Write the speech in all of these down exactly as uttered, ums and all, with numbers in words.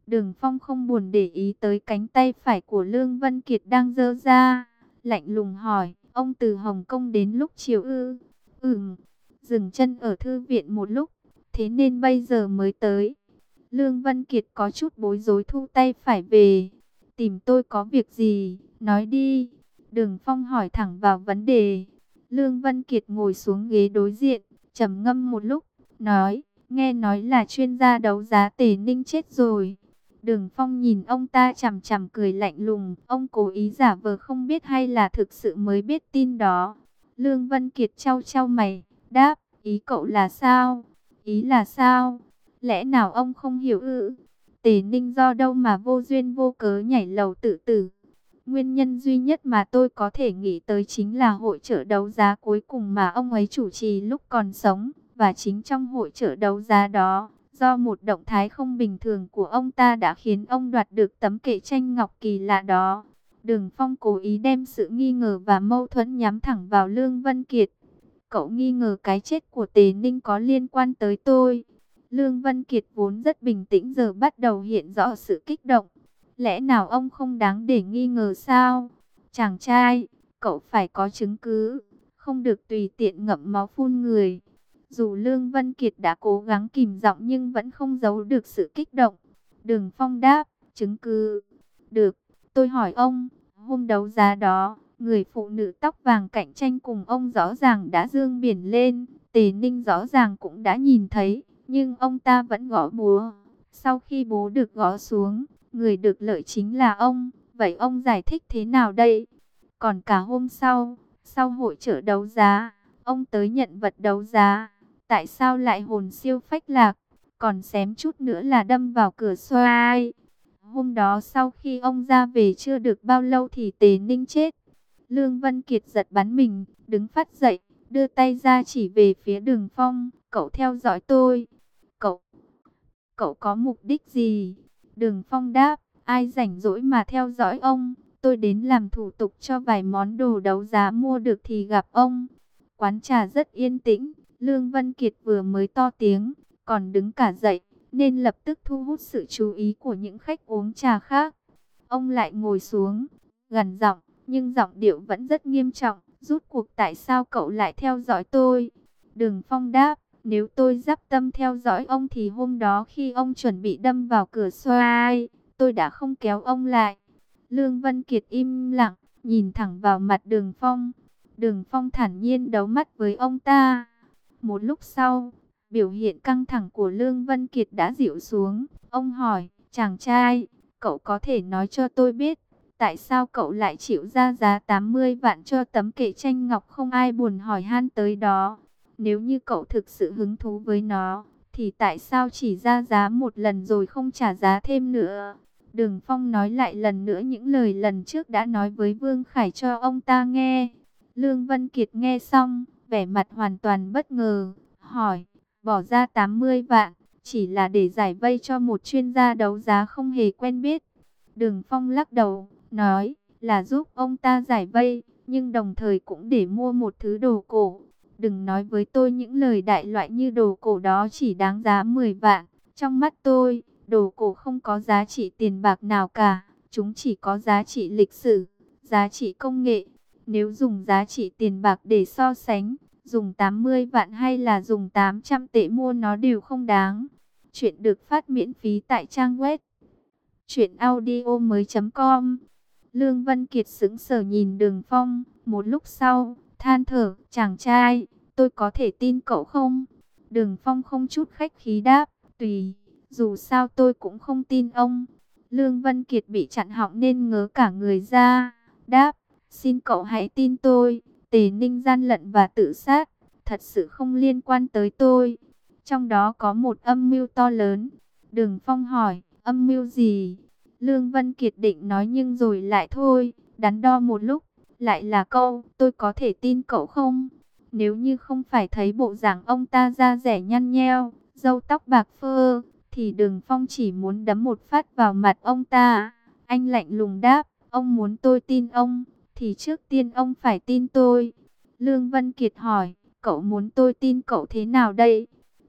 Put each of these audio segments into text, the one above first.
Đường Phong không buồn để ý tới cánh tay phải của Lương Vân Kiệt đang giơ ra, lạnh lùng hỏi, ông từ Hồng Kông đến lúc chiều ư? Ừm, dừng chân ở thư viện một lúc, thế nên bây giờ mới tới. Lương Vân Kiệt có chút bối rối thu tay phải về. Tìm tôi có việc gì? Nói đi. Đường Phong hỏi thẳng vào vấn đề. Lương Vân Kiệt ngồi xuống ghế đối diện, trầm ngâm một lúc, nói, nghe nói là chuyên gia đấu giá Tề Ninh chết rồi. Đường Phong nhìn ông ta chằm chằm cười lạnh lùng, ông cố ý giả vờ không biết hay là thực sự mới biết tin đó. Lương Vân Kiệt chau chau mày, đáp, ý cậu là sao? Ý là sao? Lẽ nào ông không hiểu ư? Tề Ninh do đâu mà vô duyên vô cớ nhảy lầu tự tử? Nguyên nhân duy nhất mà tôi có thể nghĩ tới chính là hội chợ đấu giá cuối cùng mà ông ấy chủ trì lúc còn sống. Và chính trong hội chợ đấu giá đó, do một động thái không bình thường của ông ta đã khiến ông đoạt được tấm kệ tranh ngọc kỳ lạ đó. Đường Phong cố ý đem sự nghi ngờ và mâu thuẫn nhắm thẳng vào Lương Vân Kiệt. Cậu nghi ngờ cái chết của Tề Ninh có liên quan tới tôi. Lương Vân Kiệt vốn rất bình tĩnh giờ bắt đầu hiện rõ sự kích động. Lẽ nào ông không đáng để nghi ngờ sao? Chàng trai, cậu phải có chứng cứ, không được tùy tiện ngậm máu phun người. Dù Lương Vân Kiệt đã cố gắng kìm giọng nhưng vẫn không giấu được sự kích động. Đường Phong đáp, chứng cứ. Được, tôi hỏi ông, hôm đấu giá đó, người phụ nữ tóc vàng cạnh tranh cùng ông rõ ràng đã giương biển lên. Tề Ninh rõ ràng cũng đã nhìn thấy, nhưng ông ta vẫn gõ búa. Sau khi búa được gõ xuống, người được lợi chính là ông. Vậy ông giải thích thế nào đây? Còn cả hôm sau, sau hội chợ đấu giá, ông tới nhận vật đấu giá. Tại sao lại hồn siêu phách lạc, còn xém chút nữa là đâm vào cửa xoay. Hôm đó sau khi ông ra về chưa được bao lâu thì Tề Ninh chết. Lương Vân Kiệt giật bắn mình, đứng phát dậy, đưa tay ra chỉ về phía Đường Phong. Cậu theo dõi tôi. Cậu, cậu có mục đích gì? Đường Phong đáp, ai rảnh rỗi mà theo dõi ông. Tôi đến làm thủ tục cho vài món đồ đấu giá mua được thì gặp ông. Quán trà rất yên tĩnh. Lương Vân Kiệt vừa mới to tiếng, còn đứng cả dậy, nên lập tức thu hút sự chú ý của những khách uống trà khác. Ông lại ngồi xuống, gằn giọng, nhưng giọng điệu vẫn rất nghiêm trọng. Rút cuộc tại sao cậu lại theo dõi tôi? Đường Phong đáp, nếu tôi dắp tâm theo dõi ông thì hôm đó khi ông chuẩn bị đâm vào cửa xoay, tôi đã không kéo ông lại. Lương Vân Kiệt im lặng, nhìn thẳng vào mặt Đường Phong. Đường Phong thản nhiên đấu mắt với ông ta. Một lúc sau, biểu hiện căng thẳng của Lương Vân Kiệt đã dịu xuống. Ông hỏi, chàng trai, cậu có thể nói cho tôi biết, tại sao cậu lại chịu ra giá tám mươi vạn cho tấm kệ tranh ngọc không ai buồn hỏi han tới đó? Nếu như cậu thực sự hứng thú với nó, thì tại sao chỉ ra giá một lần rồi không trả giá thêm nữa? Đường Phong nói lại lần nữa những lời lần trước đã nói với Vương Khải cho ông ta nghe. Lương Vân Kiệt nghe xong, vẻ mặt hoàn toàn bất ngờ, hỏi, bỏ ra tám mươi vạn, chỉ là để giải vây cho một chuyên gia đấu giá không hề quen biết. Đường Phong lắc đầu, nói, là giúp ông ta giải vây, nhưng đồng thời cũng để mua một thứ đồ cổ. Đừng nói với tôi những lời đại loại như đồ cổ đó chỉ đáng giá mười vạn. Trong mắt tôi, đồ cổ không có giá trị tiền bạc nào cả, chúng chỉ có giá trị lịch sử, giá trị công nghệ. Nếu dùng giá trị tiền bạc để so sánh, dùng tám mươi vạn hay là dùng tám trăm tệ mua nó đều không đáng. Chuyện được phát miễn phí tại trang web truyện audio mới chấm com. Lương Vân Kiệt sững sờ nhìn Đường Phong, một lúc sau, than thở, chàng trai, tôi có thể tin cậu không? Đường Phong không chút khách khí đáp, tùy, dù sao tôi cũng không tin ông. Lương Vân Kiệt bị chặn họng nên ngớ cả người ra, đáp, xin cậu hãy tin tôi, Tề Ninh gian lận và tự sát, thật sự không liên quan tới tôi. Trong đó có một âm mưu to lớn. Đường Phong hỏi, âm mưu gì? Lương Vân Kiệt định nói nhưng rồi lại thôi, đắn đo một lúc, lại là câu, tôi có thể tin cậu không? Nếu như không phải thấy bộ dạng ông ta da dẻ nhăn nheo, râu tóc bạc phơ, thì Đường Phong chỉ muốn đấm một phát vào mặt ông ta. Anh lạnh lùng đáp, ông muốn tôi tin ông, thì trước tiên ông phải tin tôi. Lương Vân Kiệt hỏi, cậu muốn tôi tin cậu thế nào đây?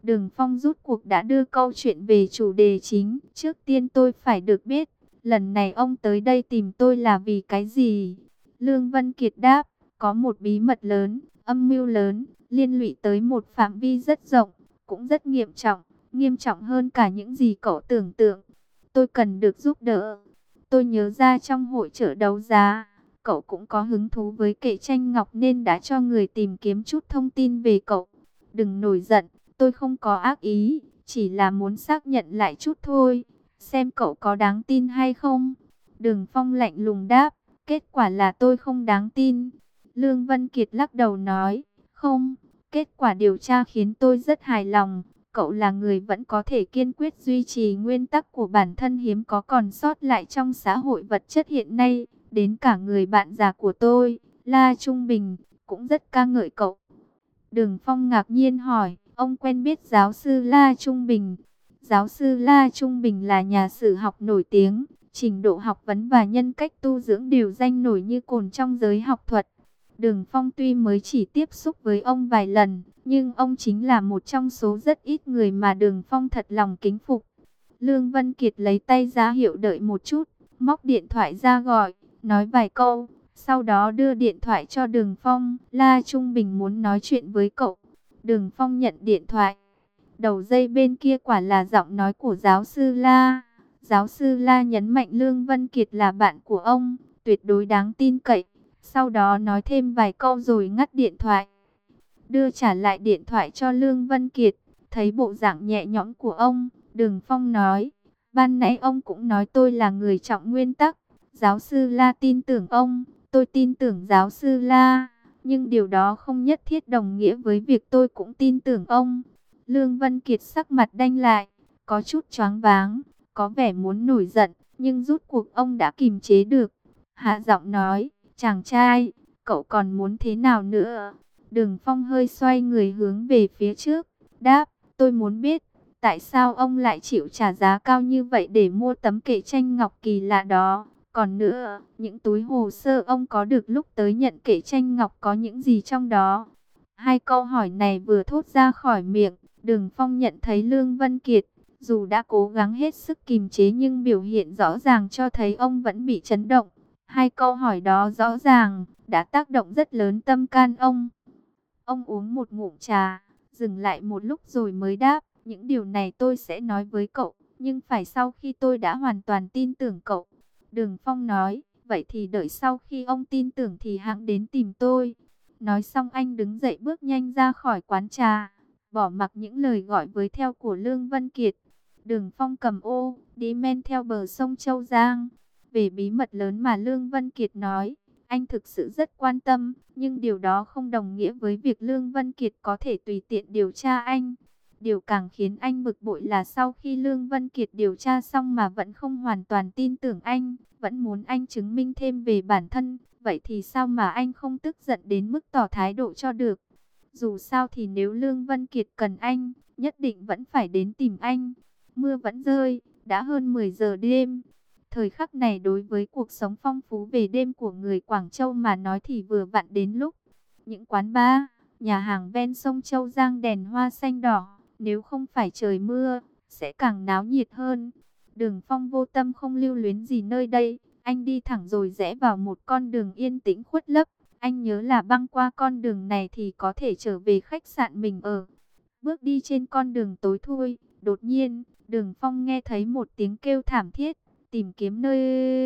Đường Phong rút cuộc đã đưa câu chuyện về chủ đề chính. Trước tiên tôi phải được biết, lần này ông tới đây tìm tôi là vì cái gì? Lương Vân Kiệt đáp, có một bí mật lớn, âm mưu lớn, liên lụy tới một phạm vi rất rộng, cũng rất nghiêm trọng, nghiêm trọng hơn cả những gì cậu tưởng tượng. Tôi cần được giúp đỡ. Tôi nhớ ra trong hội chợ đấu giá, cậu cũng có hứng thú với kệ tranh ngọc nên đã cho người tìm kiếm chút thông tin về cậu. Đừng nổi giận, tôi không có ác ý, chỉ là muốn xác nhận lại chút thôi, xem cậu có đáng tin hay không. Đường Phong lạnh lùng đáp, kết quả là tôi không đáng tin. Lương Vân Kiệt lắc đầu nói, không, kết quả điều tra khiến tôi rất hài lòng. Cậu là người vẫn có thể kiên quyết duy trì nguyên tắc của bản thân hiếm có còn sót lại trong xã hội vật chất hiện nay. Đến cả người bạn già của tôi, La Trung Bình, cũng rất ca ngợi cậu. Đường Phong ngạc nhiên hỏi, ông quen biết giáo sư La Trung Bình? Giáo sư La Trung Bình là nhà sử học nổi tiếng, trình độ học vấn và nhân cách tu dưỡng đều danh nổi như cồn trong giới học thuật. Đường Phong tuy mới chỉ tiếp xúc với ông vài lần, nhưng ông chính là một trong số rất ít người mà Đường Phong thật lòng kính phục. Lương Vân Kiệt lấy tay ra hiệu đợi một chút, móc điện thoại ra gọi, nói vài câu, sau đó đưa điện thoại cho Đường Phong. La Trung Bình muốn nói chuyện với cậu. Đường Phong nhận điện thoại. Đầu dây bên kia quả là giọng nói của giáo sư La. Giáo sư La nhấn mạnh Lương Vân Kiệt là bạn của ông, tuyệt đối đáng tin cậy. Sau đó nói thêm vài câu rồi ngắt điện thoại. Đưa trả lại điện thoại cho Lương Vân Kiệt. Thấy bộ dạng nhẹ nhõm của ông, Đường Phong nói, ban nãy ông cũng nói tôi là người trọng nguyên tắc. Giáo sư La tin tưởng ông, tôi tin tưởng giáo sư La. Nhưng điều đó không nhất thiết đồng nghĩa với việc tôi cũng tin tưởng ông. Lương Vân Kiệt sắc mặt đanh lại, có chút choáng váng, có vẻ muốn nổi giận, nhưng rút cuộc ông đã kìm chế được. Hạ giọng nói, chàng trai, cậu còn muốn thế nào nữa? Đường Phong hơi xoay người hướng về phía trước, đáp, tôi muốn biết, tại sao ông lại chịu trả giá cao như vậy để mua tấm kệ tranh ngọc kỳ lạ đó? Còn nữa, những túi hồ sơ ông có được lúc tới nhận kệ tranh ngọc có những gì trong đó? Hai câu hỏi này vừa thốt ra khỏi miệng, Đường Phong nhận thấy Lương Vân Kiệt, dù đã cố gắng hết sức kìm chế nhưng biểu hiện rõ ràng cho thấy ông vẫn bị chấn động. Hai câu hỏi đó rõ ràng đã tác động rất lớn tâm can ông. Ông uống một ngụm trà, dừng lại một lúc rồi mới đáp, những điều này tôi sẽ nói với cậu, nhưng phải sau khi tôi đã hoàn toàn tin tưởng cậu. Đường Phong nói, vậy thì đợi sau khi ông tin tưởng thì hãng đến tìm tôi. Nói xong anh đứng dậy bước nhanh ra khỏi quán trà, bỏ mặc những lời gọi với theo của Lương Vân Kiệt. Đường Phong cầm ô, đi men theo bờ sông Châu Giang. Về bí mật lớn mà Lương Vân Kiệt nói, anh thực sự rất quan tâm, nhưng điều đó không đồng nghĩa với việc Lương Vân Kiệt có thể tùy tiện điều tra anh. Điều càng khiến anh bực bội là sau khi Lương Vân Kiệt điều tra xong mà vẫn không hoàn toàn tin tưởng anh, vẫn muốn anh chứng minh thêm về bản thân. Vậy thì sao mà anh không tức giận đến mức tỏ thái độ cho được? Dù sao thì nếu Lương Vân Kiệt cần anh, nhất định vẫn phải đến tìm anh. Mưa vẫn rơi, đã hơn mười giờ đêm. Thời khắc này đối với cuộc sống phong phú về đêm của người Quảng Châu mà nói thì vừa vặn đến lúc. Những quán bar, nhà hàng ven sông Châu Giang đèn hoa xanh đỏ, nếu không phải trời mưa, sẽ càng náo nhiệt hơn. Đường Phong vô tâm không lưu luyến gì nơi đây, anh đi thẳng rồi rẽ vào một con đường yên tĩnh khuất lấp. Anh nhớ là băng qua con đường này thì có thể trở về khách sạn mình ở. Bước đi trên con đường tối thui, đột nhiên, Đường Phong nghe thấy một tiếng kêu thảm thiết, tìm kiếm nơi...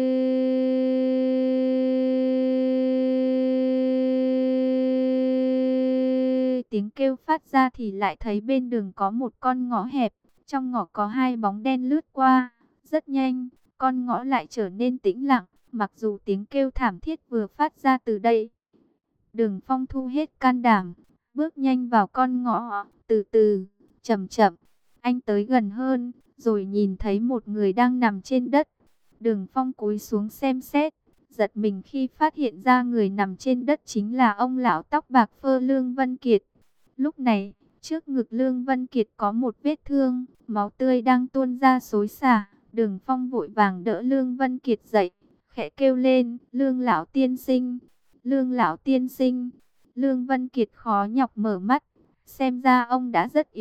Tiếng kêu phát ra thì lại thấy bên đường có một con ngõ hẹp, trong ngõ có hai bóng đen lướt qua. Rất nhanh, con ngõ lại trở nên tĩnh lặng, mặc dù tiếng kêu thảm thiết vừa phát ra từ đây. Đường Phong thu hết can đảm, bước nhanh vào con ngõ, từ từ, chậm chậm. Anh tới gần hơn, rồi nhìn thấy một người đang nằm trên đất. Đường Phong cúi xuống xem xét, giật mình khi phát hiện ra người nằm trên đất chính là ông lão tóc bạc phơ Lương Vân Kiệt. Lúc này, trước ngực Lương Vân Kiệt có một vết thương, máu tươi đang tuôn ra xối xả. Đường Phong vội vàng đỡ Lương Vân Kiệt dậy, khẽ kêu lên, Lương lão tiên sinh, Lương lão tiên sinh. Lương Vân Kiệt khó nhọc mở mắt, xem ra ông đã rất yếu,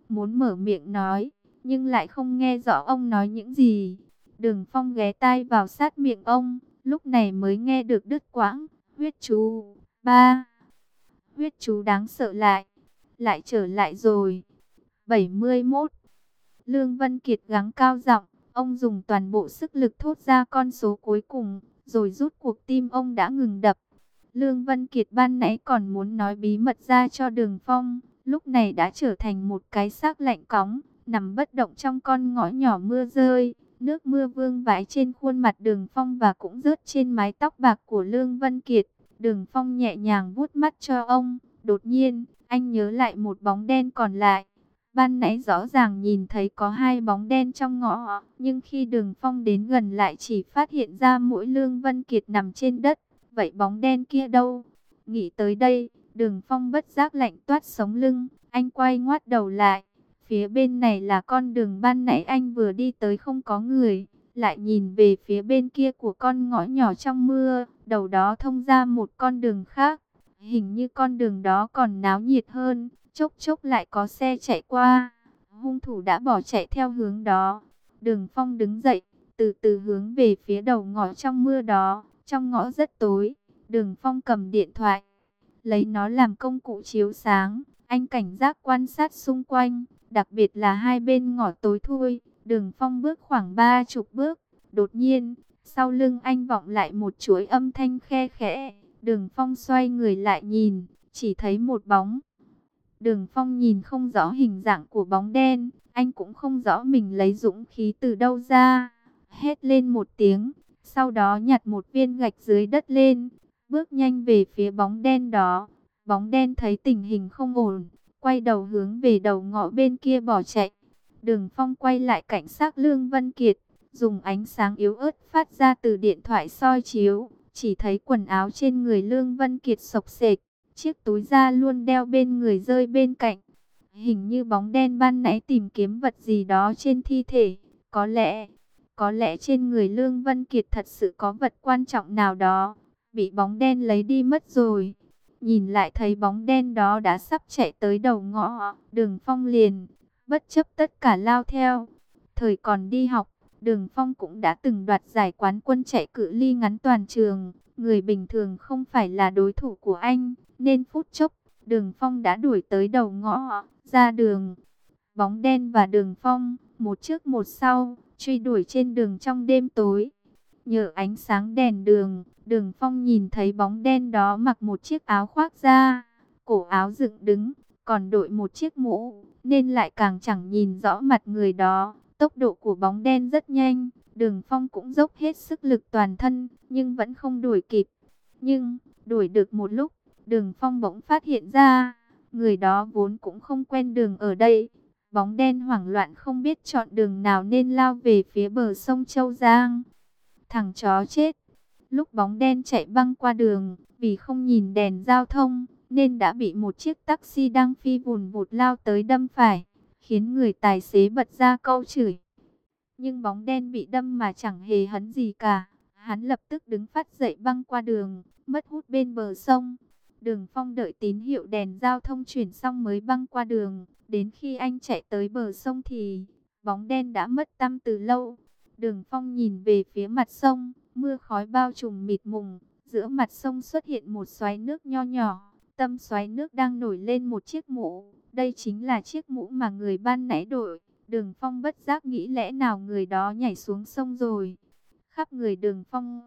muốn mở miệng nói, nhưng lại không nghe rõ ông nói những gì. Đường Phong ghé tai vào sát miệng ông, lúc này mới nghe được đứt quãng. Huyết chú, ba. Huyết chú đáng sợ lại, lại trở lại rồi. bảy mươi mốt. Lương Vân Kiệt gắng cao giọng, ông dùng toàn bộ sức lực thốt ra con số cuối cùng, rồi rút cuộc tim ông đã ngừng đập. Lương Vân Kiệt ban nãy còn muốn nói bí mật ra cho Đường Phong, lúc này đã trở thành một cái xác lạnh cóng, nằm bất động trong con ngõ nhỏ mưa rơi. Nước mưa vương vãi trên khuôn mặt Đường Phong và cũng rớt trên mái tóc bạc của Lương Vân Kiệt. Đường Phong nhẹ nhàng vuốt mắt cho ông, đột nhiên, anh nhớ lại một bóng đen còn lại. Ban nãy rõ ràng nhìn thấy có hai bóng đen trong ngõ, nhưng khi Đường Phong đến gần lại chỉ phát hiện ra mỗi Lương Vân Kiệt nằm trên đất. Vậy bóng đen kia đâu? Nghĩ tới đây, Đường Phong bất giác lạnh toát sống lưng, anh quay ngoắt đầu lại. Phía bên này là con đường ban nãy anh vừa đi tới không có người, lại nhìn về phía bên kia của con ngõ nhỏ trong mưa, đầu đó thông ra một con đường khác. Hình như con đường đó còn náo nhiệt hơn, chốc chốc lại có xe chạy qua. Hung thủ đã bỏ chạy theo hướng đó. Đường Phong đứng dậy, từ từ hướng về phía đầu ngõ trong mưa đó. Trong ngõ rất tối, Đường Phong cầm điện thoại, lấy nó làm công cụ chiếu sáng. Anh cảnh giác quan sát xung quanh, đặc biệt là hai bên ngõ tối thui. Đường Phong bước khoảng ba chục bước, đột nhiên, sau lưng anh vọng lại một chuỗi âm thanh khe khẽ. Đường Phong xoay người lại nhìn, chỉ thấy một bóng. Đường Phong nhìn không rõ hình dạng của bóng đen, anh cũng không rõ mình lấy dũng khí từ đâu ra. Hét lên một tiếng, sau đó nhặt một viên gạch dưới đất lên, bước nhanh về phía bóng đen đó. Bóng đen thấy tình hình không ổn, quay đầu hướng về đầu ngõ bên kia bỏ chạy. Đường Phong quay lại cảnh sát Lương Vân Kiệt, dùng ánh sáng yếu ớt phát ra từ điện thoại soi chiếu, chỉ thấy quần áo trên người Lương Vân Kiệt xộc xệch, chiếc túi da luôn đeo bên người rơi bên cạnh. Hình như bóng đen ban nãy tìm kiếm vật gì đó trên thi thể, có lẽ, có lẽ trên người Lương Vân Kiệt thật sự có vật quan trọng nào đó, bị bóng đen lấy đi mất rồi. Nhìn lại thấy bóng đen đó đã sắp chạy tới đầu ngõ, Đường Phong liền bất chấp tất cả lao theo. Thời còn đi học, Đường Phong cũng đã từng đoạt giải quán quân chạy cự ly ngắn toàn trường. Người bình thường không phải là đối thủ của anh, nên phút chốc, Đường Phong đã đuổi tới đầu ngõ, ra đường. Bóng đen và Đường Phong, một trước một sau, truy đuổi trên đường trong đêm tối. Nhờ ánh sáng đèn đường, Đường Phong nhìn thấy bóng đen đó mặc một chiếc áo khoác da, cổ áo dựng đứng, còn đội một chiếc mũ, nên lại càng chẳng nhìn rõ mặt người đó. Tốc độ của bóng đen rất nhanh, Đường Phong cũng dốc hết sức lực toàn thân, nhưng vẫn không đuổi kịp. Nhưng, đuổi được một lúc, Đường Phong bỗng phát hiện ra, người đó vốn cũng không quen đường ở đây. Bóng đen hoảng loạn không biết chọn đường nào nên lao về phía bờ sông Châu Giang. Thằng chó chết! Lúc bóng đen chạy băng qua đường, vì không nhìn đèn giao thông, nên đã bị một chiếc taxi đang phi vùn vụt lao tới đâm phải, khiến người tài xế bật ra câu chửi. Nhưng bóng đen bị đâm mà chẳng hề hấn gì cả. Hắn lập tức đứng phát dậy băng qua đường, mất hút bên bờ sông. Đường Phong đợi tín hiệu đèn giao thông chuyển xong mới băng qua đường. Đến khi anh chạy tới bờ sông thì bóng đen đã mất tăm từ lâu. Đường Phong nhìn về phía mặt sông, mưa khói bao trùm mịt mùng. Giữa mặt sông xuất hiện một xoáy nước nho nhỏ. Tâm xoáy nước đang nổi lên một chiếc mũ. Đây chính là chiếc mũ mà người ban nãy đội. Đường Phong bất giác nghĩ lẽ nào người đó nhảy xuống sông rồi. Khắp người Đường Phong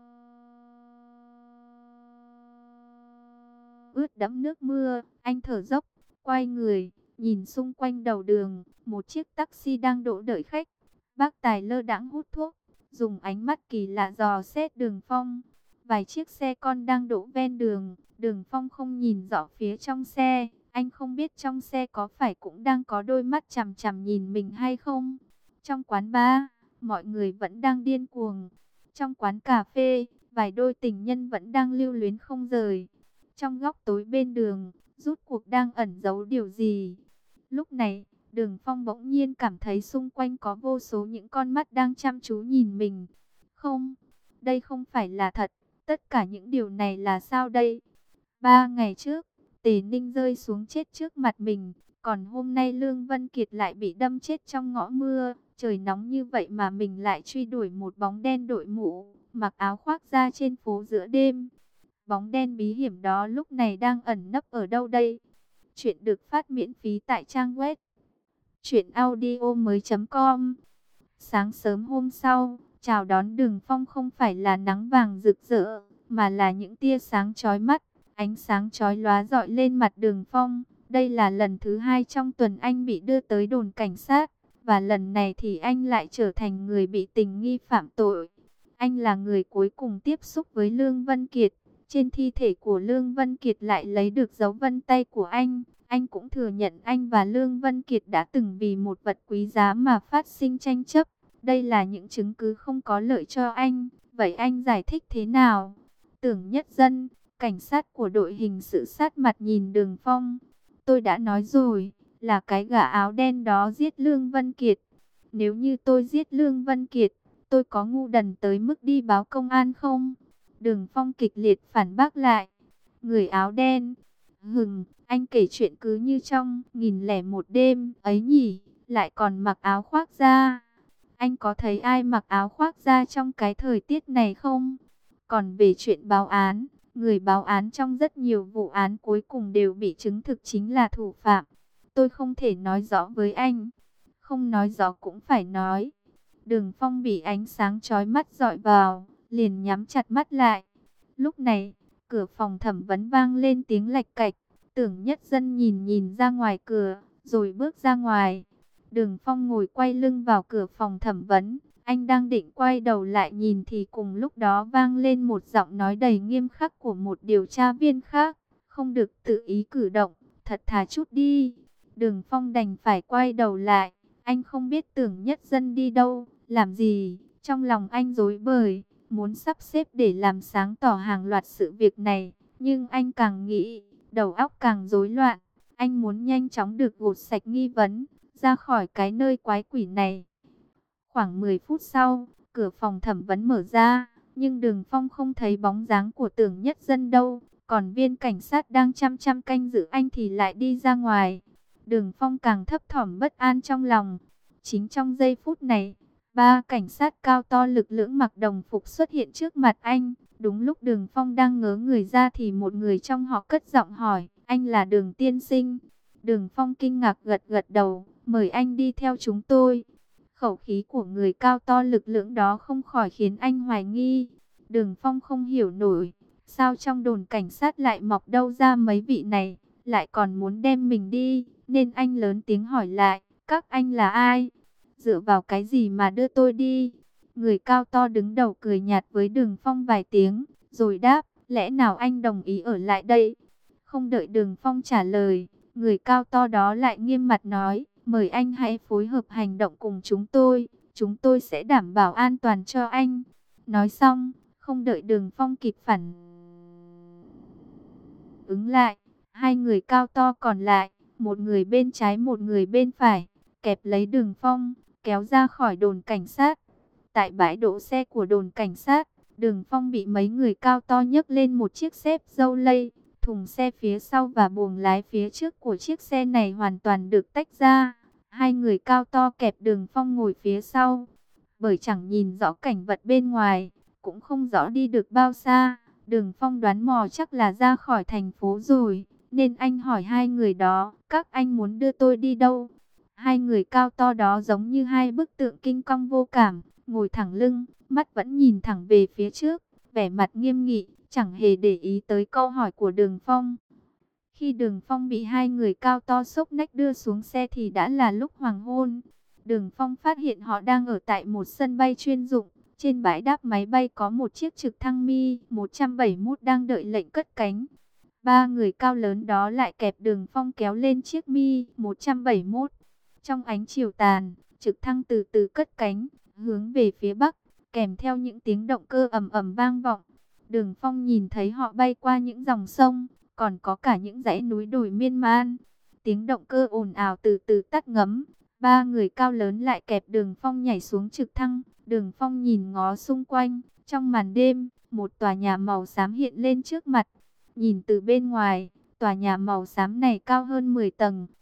ướt đẫm nước mưa, anh thở dốc, quay người, nhìn xung quanh đầu đường, một chiếc taxi đang đỗ đợi khách. Bác tài lơ đãng hút thuốc, dùng ánh mắt kỳ lạ dò xét Đường Phong. Vài chiếc xe con đang đỗ ven đường, Đường Phong không nhìn rõ phía trong xe. Anh không biết trong xe có phải cũng đang có đôi mắt chằm chằm nhìn mình hay không. Trong quán bar, mọi người vẫn đang điên cuồng. Trong quán cà phê, vài đôi tình nhân vẫn đang lưu luyến không rời. Trong góc tối bên đường, rút cuộc đang ẩn giấu điều gì. Lúc này, Đường Phong bỗng nhiên cảm thấy xung quanh có vô số những con mắt đang chăm chú nhìn mình. Không, đây không phải là thật. Tất cả những điều này là sao đây? Ba ngày trước, Tề Ninh rơi xuống chết trước mặt mình. Còn hôm nay Lương Vân Kiệt lại bị đâm chết trong ngõ mưa. Trời nóng như vậy mà mình lại truy đuổi một bóng đen đội mũ, mặc áo khoác ra trên phố giữa đêm. Bóng đen bí hiểm đó lúc này đang ẩn nấp ở đâu đây? Chuyện được phát miễn phí tại trang web truyện audio mới.com. Sáng sớm hôm sau, chào đón Đường Phong không phải là nắng vàng rực rỡ, mà là những tia sáng chói mắt, ánh sáng chói lóa rọi lên mặt Đường Phong. Đây là lần thứ hai trong tuần anh bị đưa tới đồn cảnh sát, và lần này thì anh lại trở thành người bị tình nghi phạm tội. Anh là người cuối cùng tiếp xúc với Lương Vân Kiệt. Trên thi thể của Lương Vân Kiệt lại lấy được dấu vân tay của anh. Anh cũng thừa nhận anh và Lương Vân Kiệt đã từng vì một vật quý giá mà phát sinh tranh chấp. Đây là những chứng cứ không có lợi cho anh. Vậy anh giải thích thế nào? Tưởng Nhất Dân, cảnh sát của đội hình sự sát mặt nhìn Đường Phong. Tôi đã nói rồi, là cái gã áo đen đó giết Lương Vân Kiệt. Nếu như tôi giết Lương Vân Kiệt, tôi có ngu đần tới mức đi báo công an không? Đường Phong kịch liệt phản bác lại. Người áo đen. Hừng, anh kể chuyện cứ như trong nghìn lẻ một đêm ấy nhỉ, lại còn mặc áo khoác da. Anh có thấy ai mặc áo khoác da trong cái thời tiết này không? Còn về chuyện báo án, người báo án trong rất nhiều vụ án cuối cùng đều bị chứng thực chính là thủ phạm. Tôi không thể nói rõ với anh. Không nói rõ cũng phải nói. Đường Phong bị ánh sáng chói mắt dọi vào, liền nhắm chặt mắt lại. Lúc này, cửa phòng thẩm vấn vang lên tiếng lạch cạch. Tưởng Nhất Dân nhìn nhìn ra ngoài cửa, rồi bước ra ngoài. Đường Phong ngồi quay lưng vào cửa phòng thẩm vấn. Anh đang định quay đầu lại nhìn thì cùng lúc đó vang lên một giọng nói đầy nghiêm khắc của một điều tra viên khác. Không được tự ý cử động, thật thà chút đi. Đường Phong đành phải quay đầu lại. Anh không biết Tưởng Nhất Dân đi đâu, làm gì. Trong lòng anh rối bời, muốn sắp xếp để làm sáng tỏ hàng loạt sự việc này. Nhưng anh càng nghĩ, đầu óc càng rối loạn. Anh muốn nhanh chóng được gột sạch nghi vấn, ra khỏi cái nơi quái quỷ này. Khoảng mười phút sau, cửa phòng thẩm vấn mở ra, nhưng Đường Phong không thấy bóng dáng của Tưởng Nhất Dân đâu. Còn viên cảnh sát đang chăm chăm canh giữ anh thì lại đi ra ngoài. Đường Phong càng thấp thỏm bất an trong lòng. Chính trong giây phút này, ba cảnh sát cao to lực lưỡng mặc đồng phục xuất hiện trước mặt anh. Đúng lúc Đường Phong đang ngớ người ra thì một người trong họ cất giọng hỏi, anh là Đường tiên sinh? Đường Phong kinh ngạc gật gật đầu, mời anh đi theo chúng tôi. Khẩu khí của người cao to lực lưỡng đó không khỏi khiến anh hoài nghi. Đường Phong không hiểu nổi, sao trong đồn cảnh sát lại mọc đâu ra mấy vị này, lại còn muốn đem mình đi, nên anh lớn tiếng hỏi lại, các anh là ai? Dựa vào cái gì mà đưa tôi đi? Người cao to đứng đầu cười nhạt với Đường Phong vài tiếng, rồi đáp, lẽ nào anh đồng ý ở lại đây? Không đợi Đường Phong trả lời, người cao to đó lại nghiêm mặt nói, mời anh hãy phối hợp hành động cùng chúng tôi, chúng tôi sẽ đảm bảo an toàn cho anh. Nói xong, không đợi Đường Phong kịp phản ứng lại, hai người cao to còn lại, một người bên trái một người bên phải, kẹp lấy Đường Phong, kéo ra khỏi đồn cảnh sát. Tại bãi đỗ xe của đồn cảnh sát, Đường Phong bị mấy người cao to nhấc lên một chiếc xếp dâu lây. Thùng xe phía sau và buồng lái phía trước của chiếc xe này hoàn toàn được tách ra. Hai người cao to kẹp Đường Phong ngồi phía sau. Bởi chẳng nhìn rõ cảnh vật bên ngoài, cũng không rõ đi được bao xa, Đường Phong đoán mò chắc là ra khỏi thành phố rồi, nên anh hỏi hai người đó, các anh muốn đưa tôi đi đâu? Hai người cao to đó giống như hai bức tượng kinh cong vô cảm, ngồi thẳng lưng, mắt vẫn nhìn thẳng về phía trước, vẻ mặt nghiêm nghị, chẳng hề để ý tới câu hỏi của Đường Phong. Khi Đường Phong bị hai người cao to xốc nách đưa xuống xe thì đã là lúc hoàng hôn. Đường Phong phát hiện họ đang ở tại một sân bay chuyên dụng. Trên bãi đáp máy bay có một chiếc trực thăng Mi một trăm bảy mươi mốt đang đợi lệnh cất cánh. Ba người cao lớn đó lại kẹp Đường Phong kéo lên chiếc Mi một trăm bảy mươi mốt. Trong ánh chiều tàn, trực thăng từ từ cất cánh, hướng về phía bắc, kèm theo những tiếng động cơ ầm ầm vang vọng. Đường Phong nhìn thấy họ bay qua những dòng sông, còn có cả những dãy núi đồi miên man. Tiếng động cơ ồn ào từ từ tắt ngấm. Ba người cao lớn lại kẹp Đường Phong nhảy xuống trực thăng. Đường Phong nhìn ngó xung quanh. Trong màn đêm, một tòa nhà màu xám hiện lên trước mặt. Nhìn từ bên ngoài, tòa nhà màu xám này cao hơn mười tầng.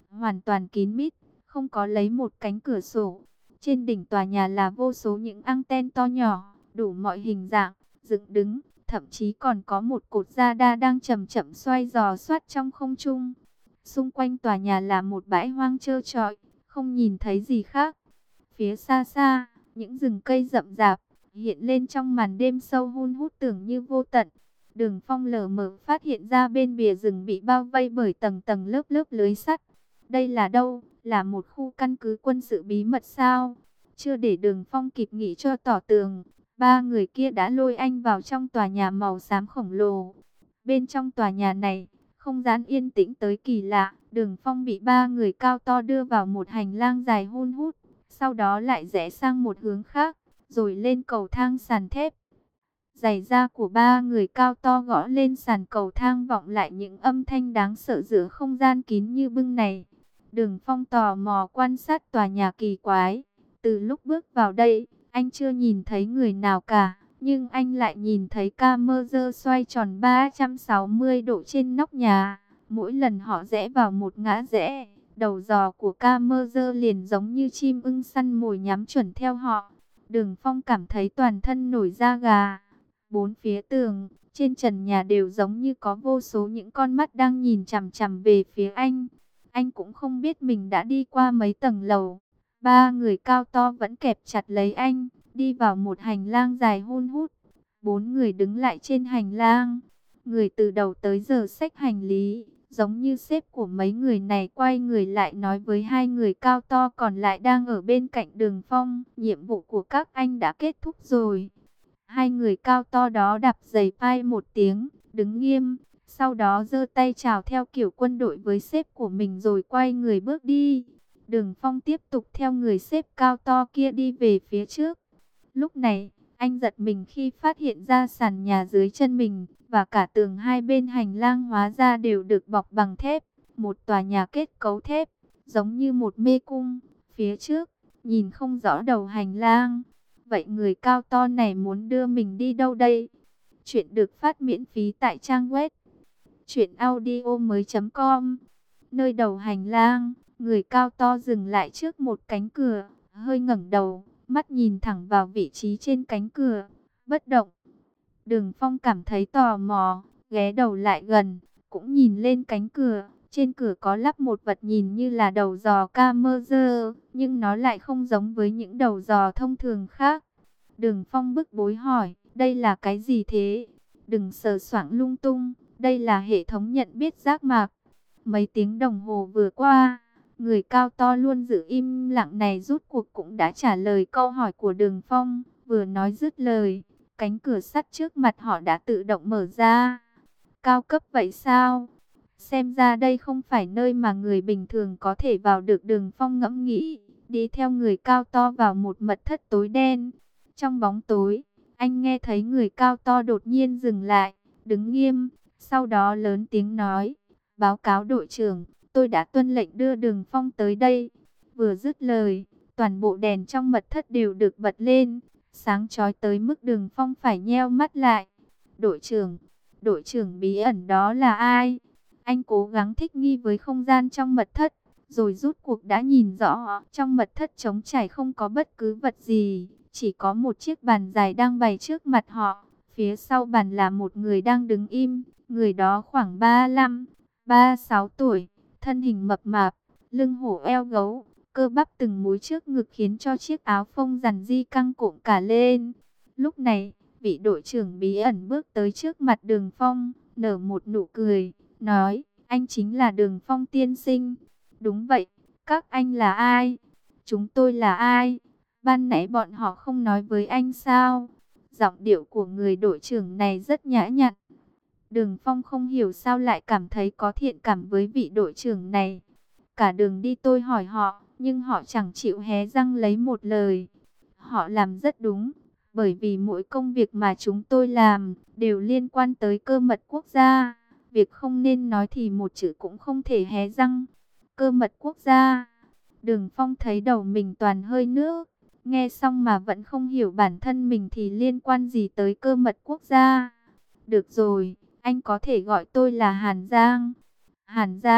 hoàn toàn kín mít, không có lấy một cánh cửa sổ. Trên đỉnh tòa nhà là vô số những ăng-ten to nhỏ, đủ mọi hình dạng, dựng đứng, thậm chí còn có một cột radar đang chậm chậm xoay dò xoát trong không trung. Xung quanh tòa nhà là một bãi hoang trơ trọi, không nhìn thấy gì khác. Phía xa xa, những rừng cây rậm rạp hiện lên trong màn đêm sâu hun hút tưởng như vô tận. Đường Phong lờ mờ phát hiện ra bên bìa rừng bị bao vây bởi tầng tầng lớp lớp lưới sắt. Đây là đâu? Là một khu căn cứ quân sự bí mật sao? Chưa để Đường Phong kịp nghĩ cho tỏ tường, ba người kia đã lôi anh vào trong tòa nhà màu xám khổng lồ. Bên trong tòa nhà này, không gian yên tĩnh tới kỳ lạ. Đường Phong bị ba người cao to đưa vào một hành lang dài hun hút, sau đó lại rẽ sang một hướng khác, rồi lên cầu thang sàn thép. Giày da của ba người cao to gõ lên sàn cầu thang vọng lại những âm thanh đáng sợ giữa không gian kín như bưng này. Đường Phong tò mò quan sát tòa nhà kỳ quái. Từ lúc bước vào đây, anh chưa nhìn thấy người nào cả, nhưng anh lại nhìn thấy camera xoay tròn ba trăm sáu mươi độ trên nóc nhà. Mỗi lần họ rẽ vào một ngã rẽ, đầu giò của camera liền giống như chim ưng săn mồi nhắm chuẩn theo họ. Đường Phong cảm thấy toàn thân nổi da gà. Bốn phía tường, trên trần nhà đều giống như có vô số những con mắt đang nhìn chằm chằm về phía anh. Anh cũng không biết mình đã đi qua mấy tầng lầu. Ba người cao to vẫn kẹp chặt lấy anh, đi vào một hành lang dài hun hút. Bốn người đứng lại trên hành lang. Người từ đầu tới giờ xách hành lý, giống như sếp của mấy người này quay người lại nói với hai người cao to còn lại đang ở bên cạnh Đường Phong. Nhiệm vụ của các anh đã kết thúc rồi. Hai người cao to đó đạp giày phai một tiếng, đứng nghiêm, sau đó giơ tay chào theo kiểu quân đội với sếp của mình rồi quay người bước đi. Đường Phong tiếp tục theo người sếp cao to kia đi về phía trước. Lúc này, anh giật mình khi phát hiện ra sàn nhà dưới chân mình và cả tường hai bên hành lang hóa ra đều được bọc bằng thép, một tòa nhà kết cấu thép, giống như một mê cung. Phía trước, nhìn không rõ đầu hành lang. Vậy người cao to này muốn đưa mình đi đâu đây? Chuyện được phát miễn phí tại trang web truyện audio mới chấm com. Nơi đầu hành lang, người cao to dừng lại trước một cánh cửa, hơi ngẩng đầu, mắt nhìn thẳng vào vị trí trên cánh cửa, bất động. Đường Phong cảm thấy tò mò, ghé đầu lại gần, cũng nhìn lên cánh cửa. Trên cửa có lắp một vật nhìn như là đầu giò camera, nhưng nó lại không giống với những đầu giò thông thường khác. Đường Phong bức bối hỏi, đây là cái gì thế? Đừng sờ soạng lung tung, đây là hệ thống nhận biết giác mạc. Mấy tiếng đồng hồ vừa qua, người cao to luôn giữ im lặng này rút cuộc cũng đã trả lời câu hỏi của Đường Phong. Vừa nói dứt lời, cánh cửa sắt trước mặt họ đã tự động mở ra. Cao cấp vậy sao? Xem ra đây không phải nơi mà người bình thường có thể vào được. Đường Phong ngẫm nghĩ, đi theo người cao to vào một mật thất tối đen. Trong bóng tối, anh nghe thấy người cao to đột nhiên dừng lại, đứng nghiêm, sau đó lớn tiếng nói, báo cáo đội trưởng, tôi đã tuân lệnh đưa Đường Phong tới đây. Vừa dứt lời, toàn bộ đèn trong mật thất đều được bật lên, sáng chói tới mức Đường Phong phải nheo mắt lại. Đội trưởng, đội trưởng bí ẩn đó là ai? Anh cố gắng thích nghi với không gian trong mật thất, rồi rút cuộc đã nhìn rõ, trong mật thất trống trải không có bất cứ vật gì, chỉ có một chiếc bàn dài đang bày trước mặt họ. Phía sau bàn là một người đang đứng im, người đó khoảng ba mươi lăm, ba mươi sáu tuổi, thân hình mập mạp, lưng hổ eo gấu, cơ bắp từng múi trước ngực khiến cho chiếc áo phông rằn di căng cộm cả lên. Lúc này, vị đội trưởng bí ẩn bước tới trước mặt Đường Phong, nở một nụ cười, nói, anh chính là Đường Phong tiên sinh. Đúng vậy, các anh là ai? Chúng tôi là ai? Ban nãy bọn họ không nói với anh sao? Giọng điệu của người đội trưởng này rất nhã nhặn. Đường Phong không hiểu sao lại cảm thấy có thiện cảm với vị đội trưởng này. Cả đường đi tôi hỏi họ, nhưng họ chẳng chịu hé răng lấy một lời. Họ làm rất đúng, bởi vì mỗi công việc mà chúng tôi làm đều liên quan tới cơ mật quốc gia. Việc không nên nói thì một chữ cũng không thể hé răng. Cơ mật quốc gia. Đường Phong thấy đầu mình toàn hơi nước. Nghe xong mà vẫn không hiểu bản thân mình thì liên quan gì tới cơ mật quốc gia. Được rồi, anh có thể gọi tôi là Hàn Giang. Hàn Giang,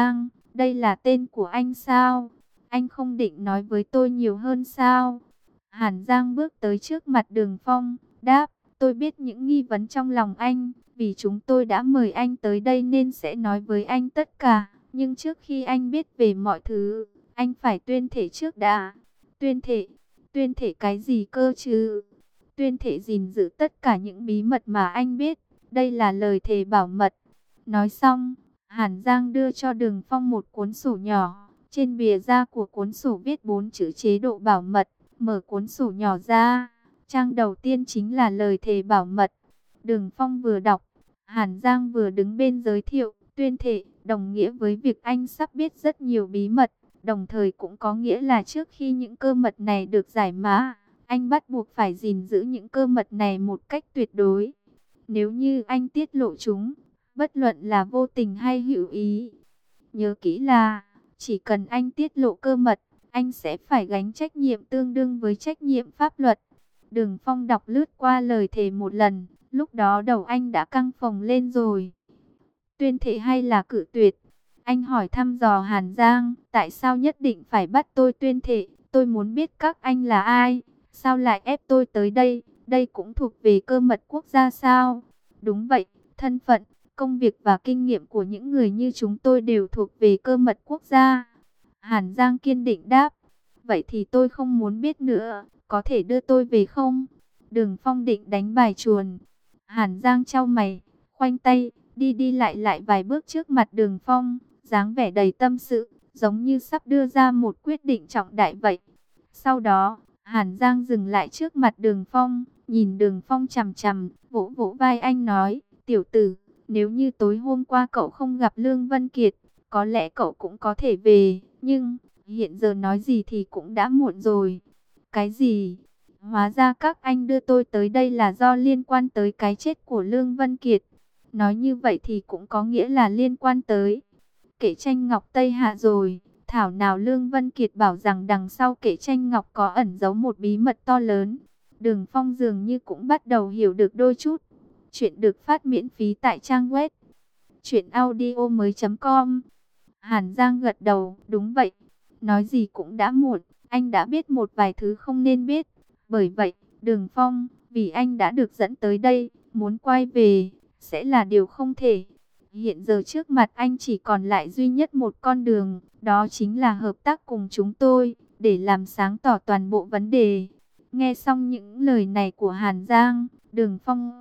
Đây là tên của anh sao? Anh không định nói với tôi nhiều hơn sao? Hàn Giang bước tới trước mặt Đường Phong, đáp, tôi biết những nghi vấn trong lòng anh, vì chúng tôi đã mời anh tới đây nên sẽ nói với anh tất cả. Nhưng trước khi anh biết về mọi thứ, anh phải tuyên thệ trước đã. Tuyên thệ? Tuyên thệ cái gì cơ chứ? Tuyên thệ gìn giữ tất cả những bí mật mà anh biết. Đây là lời thề bảo mật. Nói xong, Hàn Giang đưa cho Đường Phong một cuốn sổ nhỏ. Trên bìa da của cuốn sổ viết bốn chữ chế độ bảo mật. Mở cuốn sổ nhỏ ra, trang đầu tiên chính là lời thề bảo mật. Đường Phong vừa đọc, Hàn Giang vừa đứng bên giới thiệu, tuyên thệ đồng nghĩa với việc anh sắp biết rất nhiều bí mật, đồng thời cũng có nghĩa là trước khi những cơ mật này được giải mã, anh bắt buộc phải gìn giữ những cơ mật này một cách tuyệt đối. Nếu như anh tiết lộ chúng, bất luận là vô tình hay hữu ý, nhớ kỹ là chỉ cần anh tiết lộ cơ mật, anh sẽ phải gánh trách nhiệm tương đương với trách nhiệm pháp luật. Đường Phong đọc lướt qua lời thề một lần, lúc đó đầu anh đã căng phồng lên rồi. Tuyên thệ hay là cự tuyệt? Anh hỏi thăm dò Hàn Giang, tại sao nhất định phải bắt tôi tuyên thệ? Tôi muốn biết các anh là ai? Sao lại ép tôi tới đây? Đây cũng thuộc về cơ mật quốc gia sao? Đúng vậy, thân phận, công việc và kinh nghiệm của những người như chúng tôi đều thuộc về cơ mật quốc gia. Hàn Giang kiên định đáp, vậy thì tôi không muốn biết nữa, có thể đưa tôi về không? Đường Phong định đánh bài chuồn. Hàn Giang chau mày, khoanh tay, đi đi lại lại vài bước trước mặt Đường Phong, dáng vẻ đầy tâm sự, giống như sắp đưa ra một quyết định trọng đại vậy. Sau đó, Hàn Giang dừng lại trước mặt Đường Phong, nhìn Đường Phong chằm chằm, vỗ vỗ vai anh nói, tiểu tử, nếu như tối hôm qua cậu không gặp Lương Vân Kiệt, có lẽ cậu cũng có thể về, nhưng hiện giờ nói gì thì cũng đã muộn rồi. Cái gì? Hóa ra các anh đưa tôi tới đây là do liên quan tới cái chết của Lương Vân Kiệt. Nói như vậy thì cũng có nghĩa là liên quan tới Kệ Tranh Ngọc Tây Hạ rồi. Thảo nào Lương Vân Kiệt bảo rằng đằng sau Kệ Tranh Ngọc có ẩn giấu một bí mật to lớn. Đường Phong dường như cũng bắt đầu hiểu được đôi chút. Chuyện được phát miễn phí tại trang web truyện audio mới chấm com. Hàn Giang gật đầu, đúng vậy. Nói gì cũng đã muộn, anh đã biết một vài thứ không nên biết. Bởi vậy, Đường Phong, vì anh đã được dẫn tới đây, muốn quay về, sẽ là điều không thể. Hiện giờ trước mặt anh chỉ còn lại duy nhất một con đường, đó chính là hợp tác cùng chúng tôi, để làm sáng tỏ toàn bộ vấn đề. Nghe xong những lời này của Hàn Giang, Đường Phong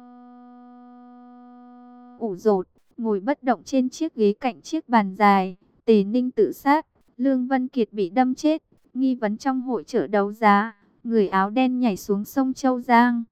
ủ rột, ngồi bất động trên chiếc ghế cạnh chiếc bàn dài. Tề Ninh tự sát, Lương Vân Kiệt bị đâm chết, nghi vấn trong hội chợ đấu giá, người áo đen nhảy xuống sông Châu Giang.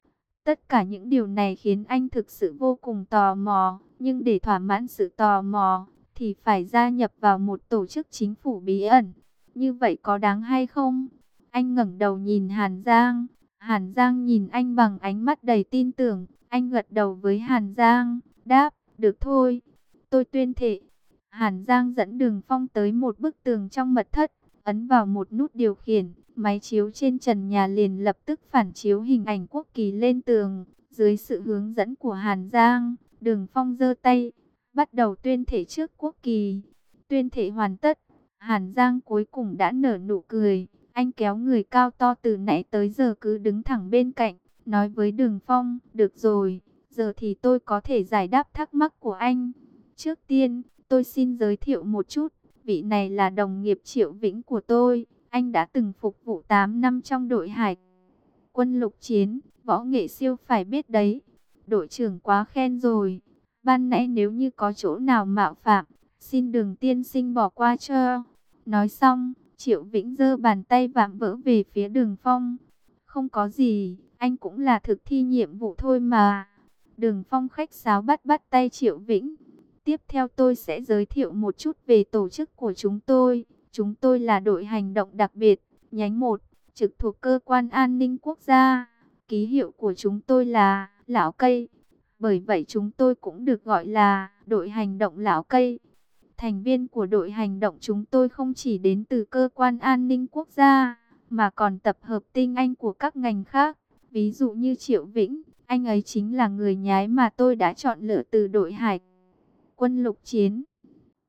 Tất cả những điều này khiến anh thực sự vô cùng tò mò, nhưng để thỏa mãn sự tò mò, thì phải gia nhập vào một tổ chức chính phủ bí ẩn. Như vậy có đáng hay không? Anh ngẩng đầu nhìn Hàn Giang, Hàn Giang nhìn anh bằng ánh mắt đầy tin tưởng, anh gật đầu với Hàn Giang, đáp, được thôi, tôi tuyên thệ. Hàn Giang dẫn Đường Phong tới một bức tường trong mật thất, ấn vào một nút điều khiển, máy chiếu trên trần nhà liền lập tức phản chiếu hình ảnh quốc kỳ lên tường. Dưới sự hướng dẫn của Hàn Giang, Đường Phong giơ tay, bắt đầu tuyên thệ trước quốc kỳ. Tuyên thệ hoàn tất, Hàn Giang cuối cùng đã nở nụ cười. Anh kéo người cao to từ nãy tới giờ cứ đứng thẳng bên cạnh, nói với Đường Phong, được rồi, giờ thì tôi có thể giải đáp thắc mắc của anh. Trước tiên, tôi xin giới thiệu một chút, vị này là đồng nghiệp Triệu Vĩnh của tôi. Anh đã từng phục vụ tám năm trong đội hải quân lục chiến, võ nghệ siêu phải biết đấy. Đội trưởng quá khen rồi. Ban nãy nếu như có chỗ nào mạo phạm, xin Đường tiên sinh bỏ qua cho. Nói xong, Triệu Vĩnh giơ bàn tay vạm vỡ về phía Đường Phong. Không có gì, anh cũng là thực thi nhiệm vụ thôi mà. Đường Phong khách sáo bắt bắt tay Triệu Vĩnh. Tiếp theo tôi sẽ giới thiệu một chút về tổ chức của chúng tôi. Chúng tôi là đội hành động đặc biệt, nhánh một, trực thuộc cơ quan an ninh quốc gia. Ký hiệu của chúng tôi là Lão Cây. Bởi vậy chúng tôi cũng được gọi là đội hành động Lão Cây. Thành viên của đội hành động chúng tôi không chỉ đến từ cơ quan an ninh quốc gia, mà còn tập hợp tinh anh của các ngành khác. Ví dụ như Triệu Vĩnh, anh ấy chính là người nhái mà tôi đã chọn lựa từ đội hải quân lục chiến.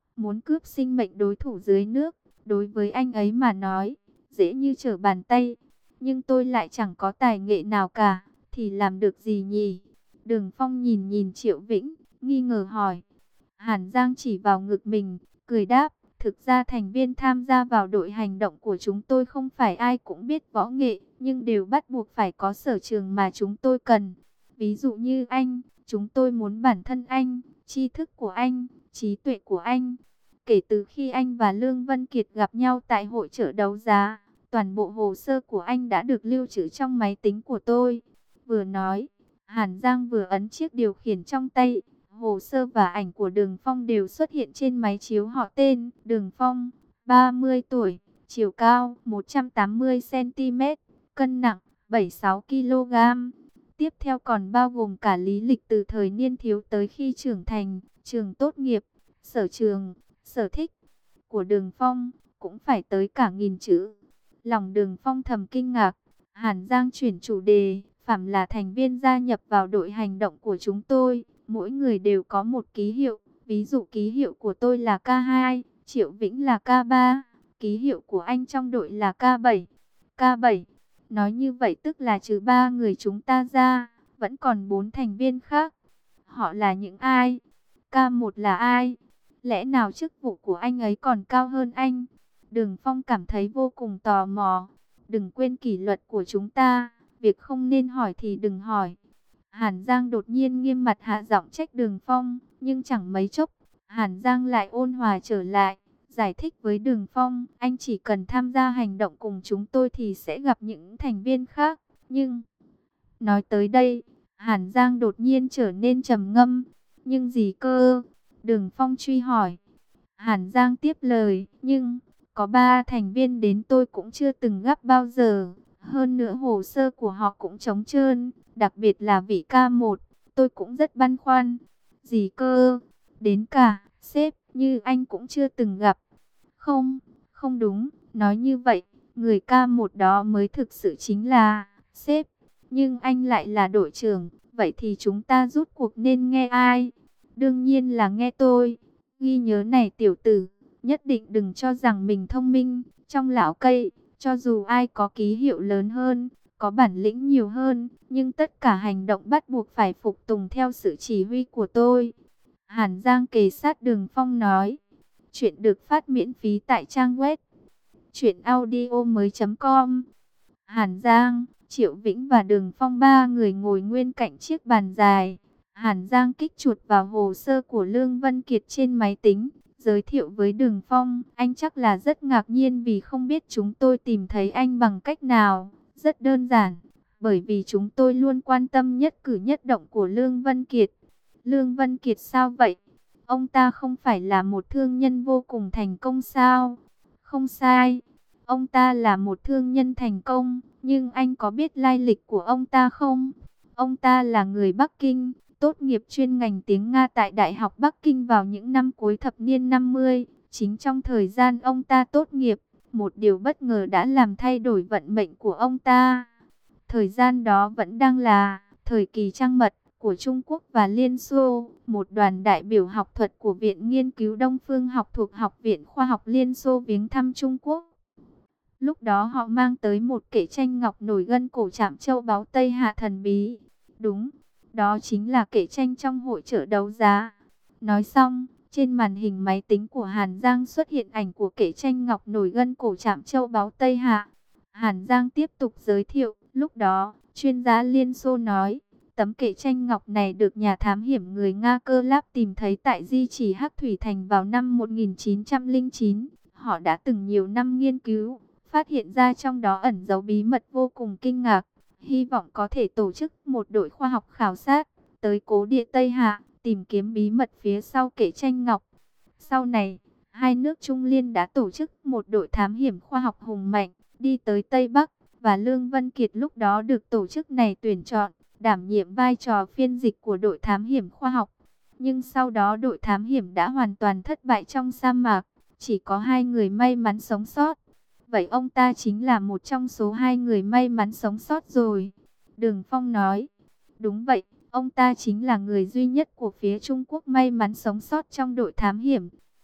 Muốn cướp sinh mệnh đối thủ dưới nước, đối với anh ấy mà nói, dễ như trở bàn tay. Nhưng tôi lại chẳng có tài nghệ nào cả, thì làm được gì nhỉ? Đường Phong nhìn nhìn Triệu Vĩnh, nghi ngờ hỏi. Hàn Giang chỉ vào ngực mình, cười đáp. Thực ra thành viên tham gia vào đội hành động của chúng tôi không phải ai cũng biết võ nghệ, nhưng đều bắt buộc phải có sở trường mà chúng tôi cần. Ví dụ như anh, chúng tôi muốn bản thân anh, tri thức của anh, trí tuệ của anh. Kể từ khi anh và Lương Vân Kiệt gặp nhau tại hội chợ đấu giá, toàn bộ hồ sơ của anh đã được lưu trữ trong máy tính của tôi. Vừa nói, Hàn Giang vừa ấn chiếc điều khiển trong tay. Hồ sơ và ảnh của Đường Phong đều xuất hiện trên máy chiếu họ tên. Đường Phong, ba mươi tuổi, chiều cao một trăm tám mươi xăng ti mét, cân nặng bảy mươi sáu ki lô gam. Tiếp theo còn bao gồm cả lý lịch từ thời niên thiếu tới khi trưởng thành, trường tốt nghiệp, sở trường, sở thích của Đường Phong, cũng phải tới cả nghìn chữ. Lòng Đường Phong thầm kinh ngạc. Hàn Giang chuyển chủ đề, phàm là thành viên gia nhập vào đội hành động của chúng tôi, mỗi người đều có một ký hiệu. Ví dụ ký hiệu của tôi là K hai, Triệu Vĩnh là K ba, ký hiệu của anh trong đội là K bảy. K bảy, nói như vậy tức là trừ ba người chúng ta ra, vẫn còn bốn thành viên khác. Họ là những ai? K một là ai? Lẽ nào chức vụ của anh ấy còn cao hơn anh? Đường Phong cảm thấy vô cùng tò mò. Đừng quên kỷ luật của chúng ta, việc không nên hỏi thì đừng hỏi. Hàn Giang đột nhiên nghiêm mặt hạ giọng trách Đường Phong, nhưng chẳng mấy chốc, Hàn Giang lại ôn hòa trở lại, giải thích với Đường Phong, anh chỉ cần tham gia hành động cùng chúng tôi thì sẽ gặp những thành viên khác. Nhưng, nói tới đây, Hàn Giang đột nhiên trở nên trầm ngâm. Nhưng gì cơ? Đường Phong truy hỏi. Hàn Giang tiếp lời, nhưng có ba thành viên đến tôi cũng chưa từng gặp bao giờ. Hơn nữa hồ sơ của họ cũng trống trơn, đặc biệt là vị K một, tôi cũng rất băn khoăn. Gì cơ? Đến cả sếp như anh cũng chưa từng gặp. Không, không đúng, nói như vậy, người K một đó mới thực sự chính là sếp. Nhưng anh lại là đội trưởng, vậy thì chúng ta rút cuộc nên nghe ai? Đương nhiên là nghe tôi. Ghi nhớ này tiểu tử, nhất định đừng cho rằng mình thông minh. Trong lão cây, cho dù ai có ký hiệu lớn hơn, có bản lĩnh nhiều hơn, nhưng tất cả hành động bắt buộc phải phục tùng theo sự chỉ huy của tôi. Hàn Giang kề sát Đường Phong nói. Chuyện được phát miễn phí tại trang web truyện audio mới chấm com. Hàn Giang, Triệu Vĩnh và Đường Phong ba người ngồi nguyên cạnh chiếc bàn dài. Hàn Giang kích chuột vào hồ sơ của Lương Vân Kiệt trên máy tính, giới thiệu với Đường Phong. Anh chắc là rất ngạc nhiên vì không biết chúng tôi tìm thấy anh bằng cách nào. Rất đơn giản, bởi vì chúng tôi luôn quan tâm nhất cử nhất động của Lương Vân Kiệt. Lương Vân Kiệt sao vậy? Ông ta không phải là một thương nhân vô cùng thành công sao? Không sai, ông ta là một thương nhân thành công, nhưng anh có biết lai lịch của ông ta không? Ông ta là người Bắc Kinh, tốt nghiệp chuyên ngành tiếng Nga tại Đại học Bắc Kinh vào những năm cuối thập niên năm mươi. Chính trong thời gian ông ta tốt nghiệp, một điều bất ngờ đã làm thay đổi vận mệnh của ông ta. Thời gian đó vẫn đang là thời kỳ trăng mật của Trung Quốc và Liên Xô. Một đoàn đại biểu học thuật của Viện Nghiên cứu Đông Phương học thuộc Học viện Khoa học Liên Xô viếng thăm Trung Quốc. Lúc đó họ mang tới một kệ tranh ngọc nổi gân cổ chạm châu báu Tây Hạ thần bí. Đúng, đó chính là kệ tranh trong hội chợ đấu giá. Nói xong, trên màn hình máy tính của Hàn Giang xuất hiện ảnh của kệ tranh ngọc nổi gân cổ chạm châu báu Tây Hạ. Hàn Giang tiếp tục giới thiệu, lúc đó, chuyên gia Liên Xô nói, tấm kệ tranh ngọc này được nhà thám hiểm người Nga Cơ Láp tìm thấy tại di chỉ Hắc Thủy Thành vào năm một nghìn chín trăm lẻ chín. Họ đã từng nhiều năm nghiên cứu, phát hiện ra trong đó ẩn dấu bí mật vô cùng kinh ngạc. Hy vọng có thể tổ chức một đội khoa học khảo sát tới cố địa Tây Hạ, tìm kiếm bí mật phía sau kệ tranh ngọc. Sau này, hai nước Trung Liên đã tổ chức một đội thám hiểm khoa học hùng mạnh, đi tới Tây Bắc, và Lương Vân Kiệt lúc đó được tổ chức này tuyển chọn, đảm nhiệm vai trò phiên dịch của đội thám hiểm khoa học. Nhưng sau đó đội thám hiểm đã hoàn toàn thất bại trong sa mạc, chỉ có hai người may mắn sống sót. Vậy ông ta chính là một trong số hai người may mắn sống sót rồi. Đường Phong nói, đúng vậy, ông ta chính là người duy nhất của phía Trung Quốc may mắn sống sót trong đội thám hiểm.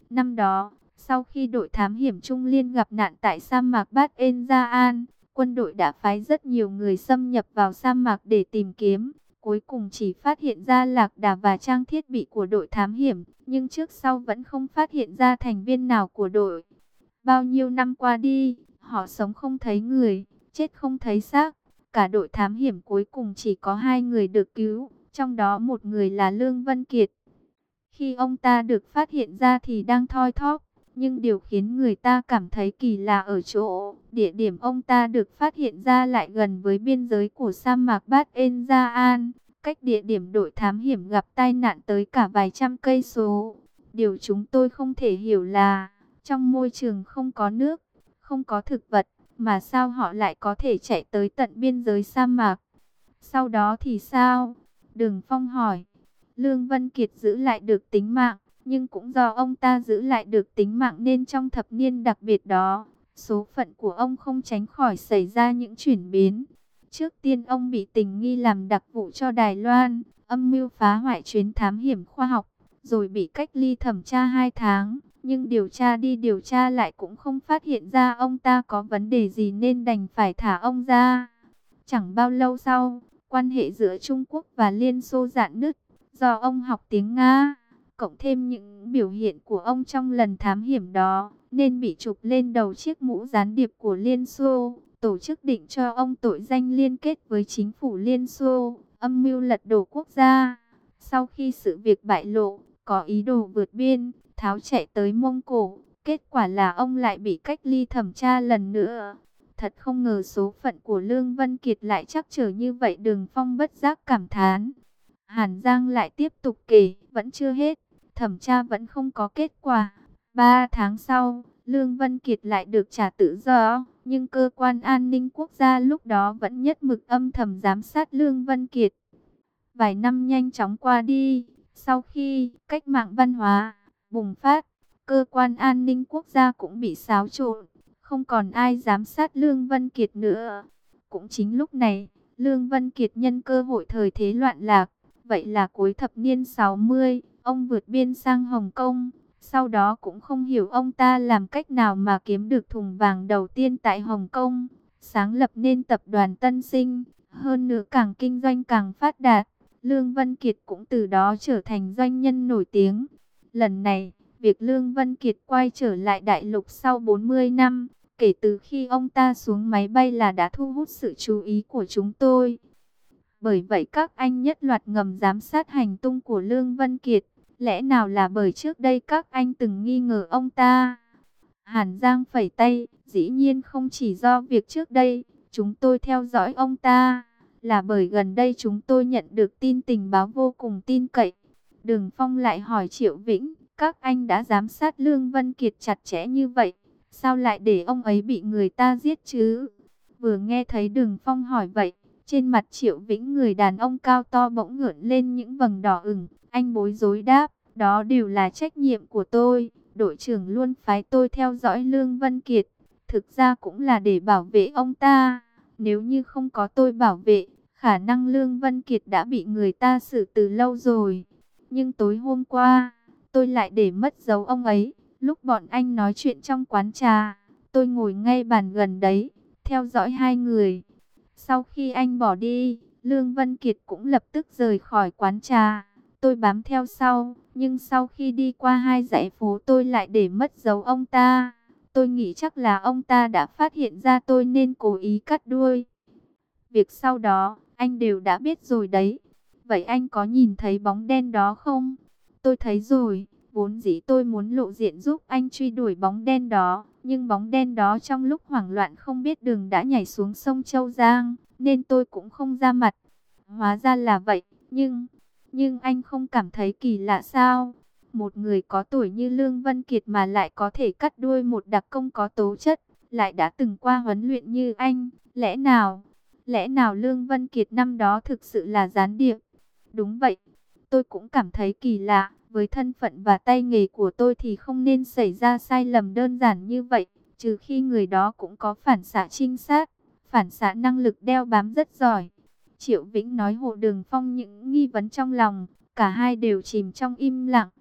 Năm đó, sau khi đội thám hiểm Trung Liên gặp nạn tại sa mạc Bát En Gia An, quân đội đã phái rất nhiều người xâm nhập vào sa mạc để tìm kiếm. Cuối cùng chỉ phát hiện ra lạc đà và trang thiết bị của đội thám hiểm, nhưng trước sau vẫn không phát hiện ra thành viên nào của đội. Bao nhiêu năm qua đi, họ sống không thấy người, chết không thấy xác. Cả đội thám hiểm cuối cùng chỉ có hai người được cứu, trong đó một người là Lương Vân Kiệt. Khi ông ta được phát hiện ra thì đang thoi thóp, nhưng điều khiến người ta cảm thấy kỳ lạ ở chỗ, địa điểm ông ta được phát hiện ra lại gần với biên giới của sa mạc Bát En Gia An, cách địa điểm đội thám hiểm gặp tai nạn tới cả vài trăm cây số. Điều chúng tôi không thể hiểu là, trong môi trường không có nước, không có thực vật, mà sao họ lại có thể chạy tới tận biên giới sa mạc? Sau đó thì sao? Đường Phong hỏi. Lương Vân Kiệt giữ lại được tính mạng, nhưng cũng do ông ta giữ lại được tính mạng nên trong thập niên đặc biệt đó, số phận của ông không tránh khỏi xảy ra những chuyển biến. Trước tiên ông bị tình nghi làm đặc vụ cho Đài Loan, âm mưu phá hoại chuyến thám hiểm khoa học, rồi bị cách ly thẩm tra hai tháng. Nhưng điều tra đi điều tra lại cũng không phát hiện ra ông ta có vấn đề gì nên đành phải thả ông ra. Chẳng bao lâu sau, quan hệ giữa Trung Quốc và Liên Xô rạn nứt. Do ông học tiếng Nga, cộng thêm những biểu hiện của ông trong lần thám hiểm đó, nên bị chụp lên đầu chiếc mũ gián điệp của Liên Xô. Tổ chức định cho ông tội danh liên kết với chính phủ Liên Xô, âm mưu lật đổ quốc gia. Sau khi sự việc bại lộ, có ý đồ vượt biên, tháo chạy tới Mông Cổ. Kết quả là ông lại bị cách ly thẩm tra lần nữa. Thật không ngờ số phận của Lương Vân Kiệt lại trắc trở như vậy. Đường Phong bất giác cảm thán. Hàn Giang lại tiếp tục kể, vẫn chưa hết, thẩm tra vẫn không có kết quả. Ba tháng sau, Lương Vân Kiệt lại được trả tự do, nhưng cơ quan an ninh quốc gia lúc đó vẫn nhất mực âm thầm giám sát Lương Vân Kiệt. Vài năm nhanh chóng qua đi, sau khi cách mạng văn hóa bùng phát, cơ quan an ninh quốc gia cũng bị xáo trộn, không còn ai giám sát Lương Vân Kiệt nữa. Cũng chính lúc này, Lương Vân Kiệt nhân cơ hội thời thế loạn lạc, vậy là cuối thập niên sáu mươi, ông vượt biên sang Hồng Kông. Sau đó cũng không hiểu ông ta làm cách nào mà kiếm được thùng vàng đầu tiên tại Hồng Kông, sáng lập nên tập đoàn Tân Sinh, hơn nữa càng kinh doanh càng phát đạt. Lương Vân Kiệt cũng từ đó trở thành doanh nhân nổi tiếng. Lần này, việc Lương Vân Kiệt quay trở lại đại lục sau bốn mươi năm, kể từ khi ông ta xuống máy bay là đã thu hút sự chú ý của chúng tôi. Bởi vậy các anh nhất loạt ngầm giám sát hành tung của Lương Vân Kiệt. Lẽ nào là bởi trước đây các anh từng nghi ngờ ông ta? Hàn Giang phẩy tay, dĩ nhiên không chỉ do việc trước đây chúng tôi theo dõi ông ta, là bởi gần đây chúng tôi nhận được tin tình báo vô cùng tin cậy. Đường Phong lại hỏi Triệu Vĩnh, các anh đã giám sát Lương Vân Kiệt chặt chẽ như vậy, sao lại để ông ấy bị người ta giết chứ? Vừa nghe thấy Đường Phong hỏi vậy, trên mặt Triệu Vĩnh, người đàn ông cao to, bỗng ngẩng lên những vầng đỏ ửng. Anh bối rối đáp, đó đều là trách nhiệm của tôi. Đội trưởng luôn phái tôi theo dõi Lương Vân Kiệt, thực ra cũng là để bảo vệ ông ta. Nếu như không có tôi bảo vệ, khả năng Lương Vân Kiệt đã bị người ta xử từ lâu rồi. Nhưng tối hôm qua, tôi lại để mất dấu ông ấy. Lúc bọn anh nói chuyện trong quán trà, tôi ngồi ngay bàn gần đấy, theo dõi hai người. Sau khi anh bỏ đi, Lương Vân Kiệt cũng lập tức rời khỏi quán trà. Tôi bám theo sau, nhưng sau khi đi qua hai dãy phố tôi lại để mất dấu ông ta. Tôi nghĩ chắc là ông ta đã phát hiện ra tôi nên cố ý cắt đuôi. Việc sau đó, anh đều đã biết rồi đấy. Vậy anh có nhìn thấy bóng đen đó không? Tôi thấy rồi, vốn dĩ tôi muốn lộ diện giúp anh truy đuổi bóng đen đó. Nhưng bóng đen đó trong lúc hoảng loạn không biết đường đã nhảy xuống sông Châu Giang, nên tôi cũng không ra mặt. Hóa ra là vậy, nhưng... Nhưng anh không cảm thấy kỳ lạ sao? Một người có tuổi như Lương Vân Kiệt mà lại có thể cắt đuôi một đặc công có tố chất, lại đã từng qua huấn luyện như anh. Lẽ nào, lẽ nào Lương Vân Kiệt năm đó thực sự là gián điệp? Đúng vậy, tôi cũng cảm thấy kỳ lạ. Với thân phận và tay nghề của tôi thì không nên xảy ra sai lầm đơn giản như vậy, trừ khi người đó cũng có phản xạ trinh sát, phản xạ năng lực đeo bám rất giỏi. Triệu Vĩnh nói hộ Đường Phong những nghi vấn trong lòng, cả hai đều chìm trong im lặng.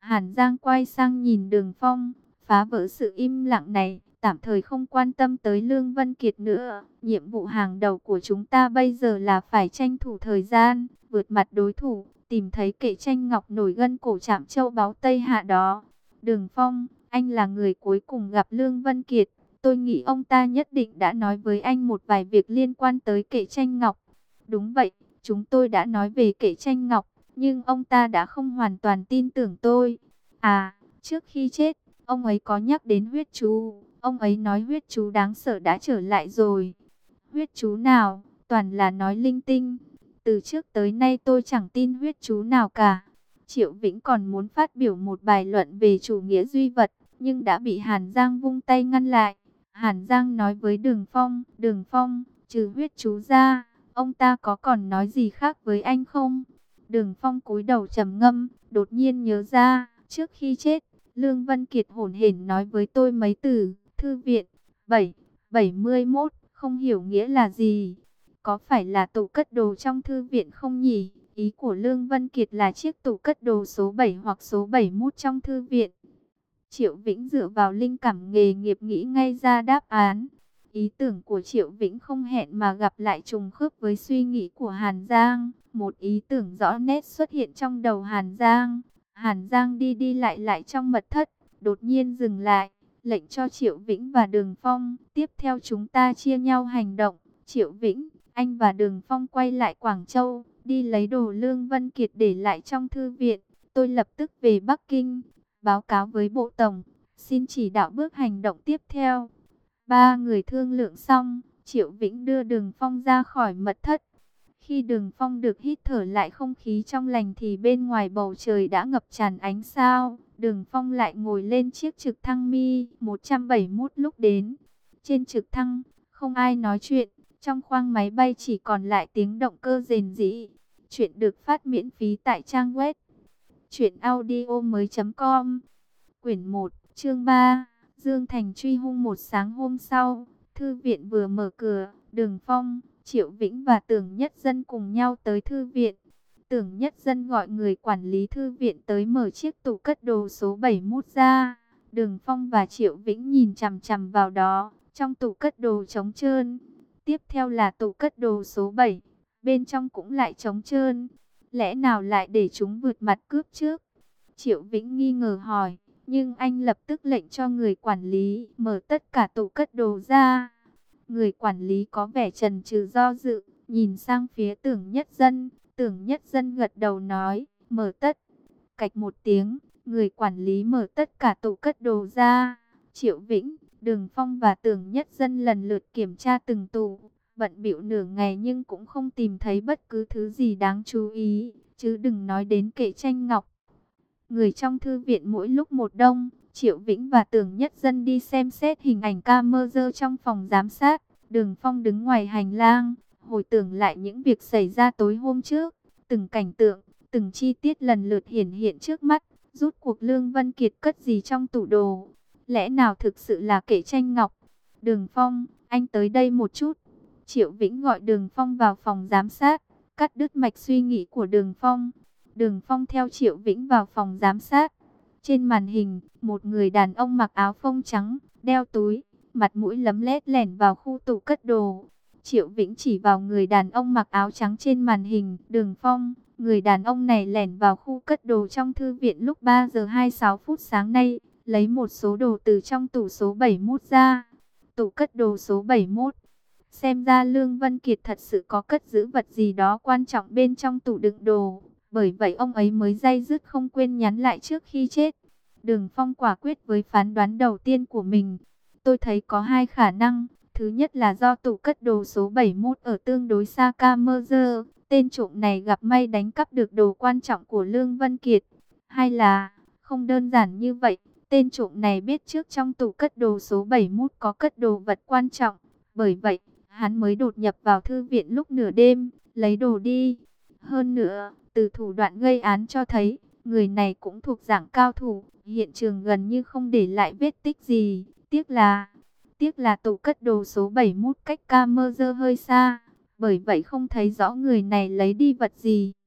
Hàn Giang quay sang nhìn Đường Phong, phá vỡ sự im lặng này, tạm thời không quan tâm tới Lương Vân Kiệt nữa. Nhiệm vụ hàng đầu của chúng ta bây giờ là phải tranh thủ thời gian, vượt mặt đối thủ, tìm thấy kệ tranh ngọc nổi gân cổ chạm châu báu Tây Hạ đó. Đường Phong, anh là người cuối cùng gặp Lương Vân Kiệt. Tôi nghĩ ông ta nhất định đã nói với anh một vài việc liên quan tới kệ tranh ngọc. Đúng vậy, chúng tôi đã nói về kệ tranh ngọc, nhưng ông ta đã không hoàn toàn tin tưởng tôi. À, trước khi chết, ông ấy có nhắc đến huyết chú. Ông ấy nói huyết chú đáng sợ đã trở lại rồi. Huyết chú nào? Toàn là nói linh tinh. Từ trước tới nay tôi chẳng tin huyết chú nào cả. Triệu Vĩnh còn muốn phát biểu một bài luận về chủ nghĩa duy vật, nhưng đã bị Hàn Giang vung tay ngăn lại. Hàn Giang nói với Đường Phong, Đường Phong, trừ huyết chú ra, ông ta có còn nói gì khác với anh không? Đường Phong cúi đầu trầm ngâm, đột nhiên nhớ ra, trước khi chết, Lương Vân Kiệt hổn hển nói với tôi mấy từ, thư viện, bảy, bảy mươi mốt, không hiểu nghĩa là gì. Có phải là tủ cất đồ trong thư viện không nhỉ? Ý của Lương Vân Kiệt là chiếc tủ cất đồ số bảy hoặc số bảy mươi mốt trong thư viện. Triệu Vĩnh dựa vào linh cảm nghề nghiệp nghĩ ngay ra đáp án. Ý tưởng của Triệu Vĩnh không hẹn mà gặp lại trùng khớp với suy nghĩ của Hàn Giang. Một ý tưởng rõ nét xuất hiện trong đầu Hàn Giang. Hàn Giang đi đi lại lại trong mật thất, đột nhiên dừng lại, lệnh cho Triệu Vĩnh và Đường Phong. Tiếp theo chúng ta chia nhau hành động. Triệu Vĩnh, anh và Đường Phong quay lại Quảng Châu, đi lấy đồ Lương Vân Kiệt để lại trong thư viện. Tôi lập tức về Bắc Kinh, báo cáo với Bộ Tổng, xin chỉ đạo bước hành động tiếp theo. Ba người thương lượng xong, Triệu Vĩnh đưa Đường Phong ra khỏi mật thất. Khi Đường Phong được hít thở lại không khí trong lành thì bên ngoài bầu trời đã ngập tràn ánh sao. Đường Phong lại ngồi lên chiếc trực thăng Mi một trăm bảy mươi mốt lúc đến. Trên trực thăng, không ai nói chuyện, trong khoang máy bay chỉ còn lại tiếng động cơ rền rĩ. Chuyện được phát miễn phí tại trang web truyện audio mới chấm com. Quyển một, chương ba, Dương Thành truy hung. Một sáng hôm sau, thư viện vừa mở cửa, Đường Phong, Triệu Vĩnh và Tưởng Nhất Dân cùng nhau tới thư viện. Tưởng Nhất Dân gọi người quản lý thư viện tới mở chiếc tủ cất đồ số bảy mươi mốt ra. Đường Phong và Triệu Vĩnh nhìn chằm chằm vào đó, trong tủ cất đồ trống trơn. Tiếp theo là tủ cất đồ số bảy, bên trong cũng lại trống trơn. Lẽ nào lại để chúng vượt mặt cướp trước? Triệu Vĩnh nghi ngờ hỏi, nhưng anh lập tức lệnh cho người quản lý mở tất cả tủ cất đồ ra. Người quản lý có vẻ chần chừ do dự, nhìn sang phía Tưởng Nhất Dân. Tưởng Nhất Dân gật đầu nói, mở tất. Cạch một tiếng, người quản lý mở tất cả tủ cất đồ ra. Triệu Vĩnh, Đường Phong và Tưởng Nhất Dân lần lượt kiểm tra từng tủ, bận bịu nửa ngày nhưng cũng không tìm thấy bất cứ thứ gì đáng chú ý, chứ đừng nói đến kệ tranh ngọc. Người trong thư viện mỗi lúc một đông, Triệu Vĩnh và Tưởng Nhất Dân đi xem xét hình ảnh camera trong phòng giám sát. Đường Phong đứng ngoài hành lang, hồi tưởng lại những việc xảy ra tối hôm trước. Từng cảnh tượng, từng chi tiết lần lượt hiển hiện trước mắt. Rút cuộc Lương Vân Kiệt cất gì trong tủ đồ? Lẽ nào thực sự là kệ tranh ngọc? Đường Phong, anh tới đây một chút. Triệu Vĩnh gọi Đường Phong vào phòng giám sát, cắt đứt mạch suy nghĩ của Đường Phong. Đường Phong theo Triệu Vĩnh vào phòng giám sát. Trên màn hình, một người đàn ông mặc áo phông trắng, đeo túi, mặt mũi lấm lét lẻn vào khu tủ cất đồ. Triệu Vĩnh chỉ vào người đàn ông mặc áo trắng trên màn hình. Đường Phong, người đàn ông này lẻn vào khu cất đồ trong thư viện lúc ba giờ hai mươi sáu phút sáng nay, lấy một số đồ từ trong tủ số bảy mươi mốt ra. Tủ cất đồ số bảy mươi mốt. Xem ra Lương Vân Kiệt thật sự có cất giữ vật gì đó quan trọng bên trong tủ đựng đồ. Bởi vậy ông ấy mới day dứt không quên nhắn lại trước khi chết. Đường Phong quả quyết với phán đoán đầu tiên của mình. Tôi thấy có hai khả năng. Thứ nhất là do tủ cất đồ số bảy mươi mốt ở tương đối xa camera, tên trộm này gặp may đánh cắp được đồ quan trọng của Lương Vân Kiệt. Hay là, không đơn giản như vậy, tên trộm này biết trước trong tủ cất đồ số bảy mươi mốt có cất đồ vật quan trọng. Bởi vậy, hắn mới đột nhập vào thư viện lúc nửa đêm, lấy đồ đi. Hơn nữa, từ thủ đoạn gây án cho thấy, người này cũng thuộc dạng cao thủ. Hiện trường gần như không để lại vết tích gì. Tiếc là, tiếc là tủ cất đồ số bảy mươi mốt cách camera hơi xa. Bởi vậy không thấy rõ người này lấy đi vật gì.